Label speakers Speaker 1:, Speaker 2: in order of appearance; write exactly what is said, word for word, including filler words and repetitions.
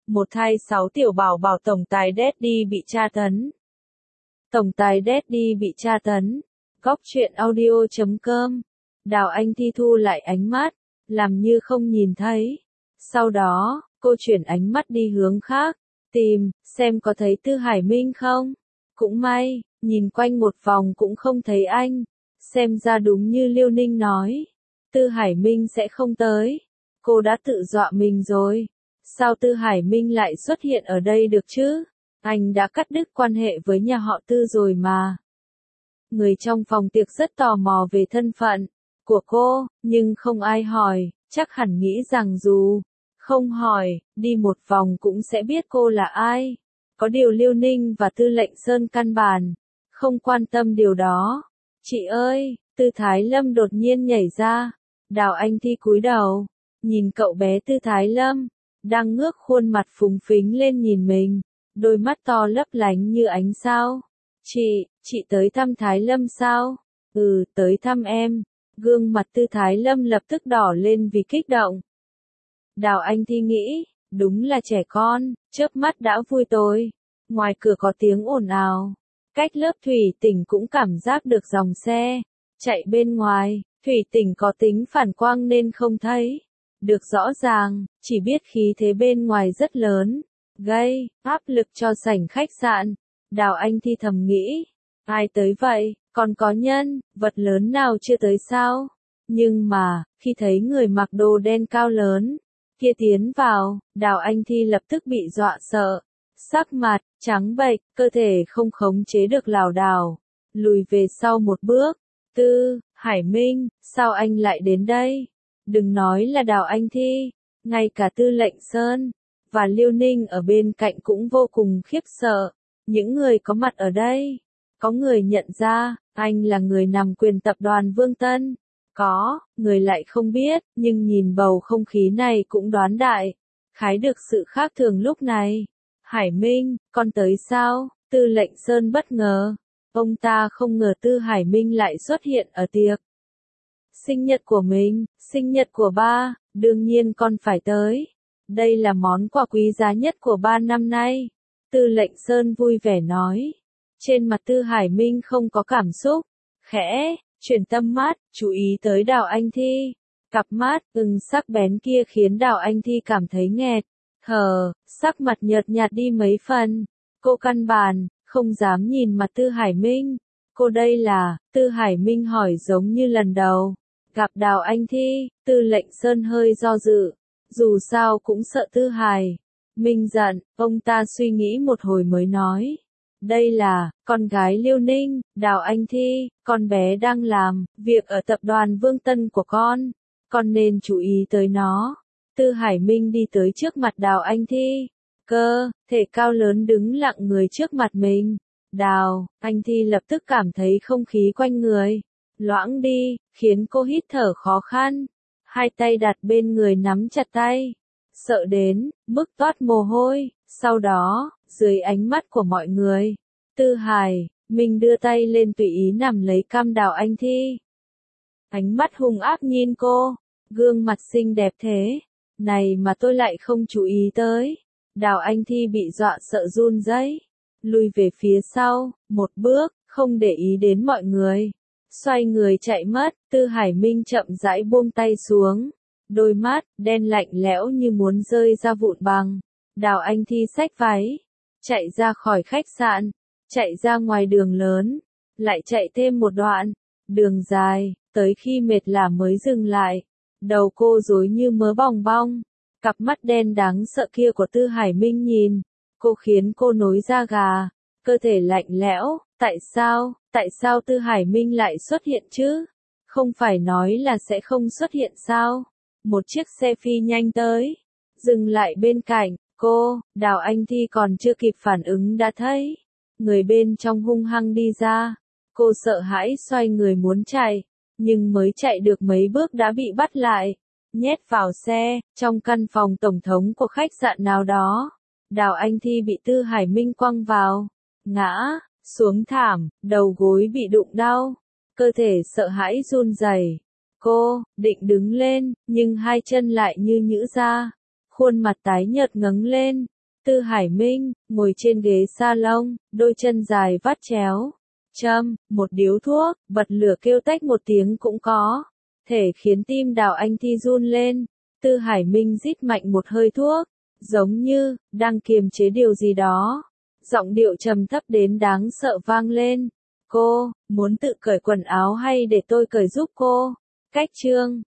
Speaker 1: một thai sáu tiểu bảo bảo tổng tài Daddy bị tra tấn. Tổng tài Daddy bị tra tấn. Góc truyện audio chấm com. Đào Anh Thi thu lại ánh mắt, làm như không nhìn thấy. Sau đó, cô chuyển ánh mắt đi hướng khác, tìm, xem có thấy Tư Hải Minh không. Cũng may, nhìn quanh một vòng cũng không thấy anh. Xem ra đúng như Liêu Ninh nói, Tư Hải Minh sẽ không tới. Cô đã tự dọa mình rồi. Sao Tư Hải Minh lại xuất hiện ở đây được chứ? Anh đã cắt đứt quan hệ với nhà họ Tư rồi mà. Người trong phòng tiệc rất tò mò về thân phận của cô, nhưng không ai hỏi, chắc hẳn nghĩ rằng dù không hỏi, đi một vòng cũng sẽ biết cô là ai. Có điều Liêu Ninh và Tư Lệnh Sơn căn bản không quan tâm điều đó. Chị ơi, Tư Thái Lâm đột nhiên nhảy ra. Đào Anh Thi cúi đầu, nhìn cậu bé Tư Thái Lâm, đang ngước khuôn mặt phúng phính lên nhìn mình, đôi mắt to lấp lánh như ánh sao. Chị, chị tới thăm Thái Lâm sao? Ừ, tới thăm em. Gương mặt Tư Thái Lâm lập tức đỏ lên vì kích động. Đào Anh Thi nghĩ, đúng là trẻ con, chớp mắt đã vui tối. Ngoài cửa có tiếng ồn ào. Cách lớp thủy tinh cũng cảm giác được dòng xe chạy bên ngoài. Thủy tinh có tính phản quang nên không thấy được rõ ràng, chỉ biết khí thế bên ngoài rất lớn, gây áp lực cho sảnh khách sạn. Đào Anh Thi thầm nghĩ, ai tới vậy, còn có nhân vật lớn nào chưa tới sao? Nhưng mà, khi thấy người mặc đồ đen cao lớn kia tiến vào, Đào Anh Thi lập tức bị dọa sợ, sắc mặt trắng bệch, cơ thể không khống chế được lảo đảo, lùi về sau một bước. Tư Hải Minh, sao anh lại đến đây? Đừng nói là Đào Anh Thi, ngay cả Tư Lệnh Sơn và Liêu Ninh ở bên cạnh cũng vô cùng khiếp sợ. Những người có mặt ở đây, có người nhận ra, anh là người nắm quyền tập đoàn Vương Tân. Có, người lại không biết, nhưng nhìn bầu không khí này cũng đoán đại khái được sự khác thường lúc này. Hải Minh, con tới sao? Tư Lệnh Sơn bất ngờ. Ông ta không ngờ Tư Hải Minh lại xuất hiện ở tiệc sinh nhật của mình, sinh nhật của ba, đương nhiên con phải tới. Đây là món quà quý giá nhất của ba năm nay. Tư Lệnh Sơn vui vẻ nói. Trên mặt Tư Hải Minh không có cảm xúc, khẽ chuyển tâm mắt, chú ý tới Đào Anh Thi. Cặp mắt ưng sắc bén kia khiến Đào Anh Thi cảm thấy nghẹt thở, sắc mặt nhợt nhạt đi mấy phần. Cô căn bản không dám nhìn mặt Tư Hải Minh. Cô đây là? Tư Hải Minh hỏi giống như lần đầu gặp Đào Anh Thi. Tư Lệnh Sơn hơi do dự, dù sao cũng sợ Tư Hải Minh giận. Ông ta suy nghĩ một hồi mới nói, đây là con gái Liêu Ninh, Đào Anh Thi. Con bé đang làm việc ở tập đoàn Vương Tân của con, con nên chú ý tới nó. Tư Hải Minh đi tới trước mặt Đào Anh Thi, cơ thể cao lớn đứng lặng người trước mặt mình. Đào Anh Thi lập tức cảm thấy không khí quanh người loãng đi, khiến cô hít thở khó khăn. Hai tay đặt bên người nắm chặt tay, sợ đến mức toát mồ hôi. Sau đó, dưới ánh mắt của mọi người, Tư Hải Minh đưa tay lên tùy ý nắm lấy cằm Đào Anh Thi. Ánh mắt hung ác nhìn cô, gương mặt xinh đẹp thế này mà tôi lại không chú ý tới. Đào Anh Thi bị dọa sợ run rẩy, lùi về phía sau một bước, không để ý đến mọi người, xoay người chạy mất. Tư Hải Minh chậm rãi buông tay xuống, đôi mắt đen lạnh lẽo như muốn rơi ra vụn bằng. Đào Anh Thi xách váy, chạy ra khỏi khách sạn, chạy ra ngoài đường lớn, lại chạy thêm một đoạn đường dài, tới khi mệt lả mới dừng lại. Đầu cô rối như mớ bòng bong. Cặp mắt đen đáng sợ kia của Tư Hải Minh nhìn cô khiến cô nổi da gà, cơ thể lạnh lẽo. Tại sao, tại sao Tư Hải Minh lại xuất hiện chứ? Không phải nói là sẽ không xuất hiện sao? Một chiếc xe phi nhanh tới, dừng lại bên cạnh cô. Đào Anh Thi còn chưa kịp phản ứng đã thấy người bên trong hung hăng đi ra. Cô sợ hãi xoay người muốn chạy, nhưng mới chạy được mấy bước đã bị bắt lại, nhét vào xe. Trong căn phòng tổng thống của khách sạn nào đó, Đào Anh Thi bị Tư Hải Minh quăng vào, ngã xuống thảm, đầu gối bị đụng đau, cơ thể sợ hãi run rẩy. Cô định đứng lên, nhưng hai chân lại như nhũn ra, khuôn mặt tái nhợt ngẩng lên, Tư Hải Minh, ngồi trên ghế salon, đôi chân dài vắt chéo. Châm, một điếu thuốc, bật lửa kêu tách một tiếng cũng có. Thể khiến tim Đào Anh Thi run lên. Tư Hải Minh rít mạnh một hơi thuốc. Giống như, đang kiềm chế điều gì đó. Giọng điệu trầm thấp đến đáng sợ vang lên. Cô, muốn tự cởi quần áo hay để tôi cởi giúp cô? Cách chương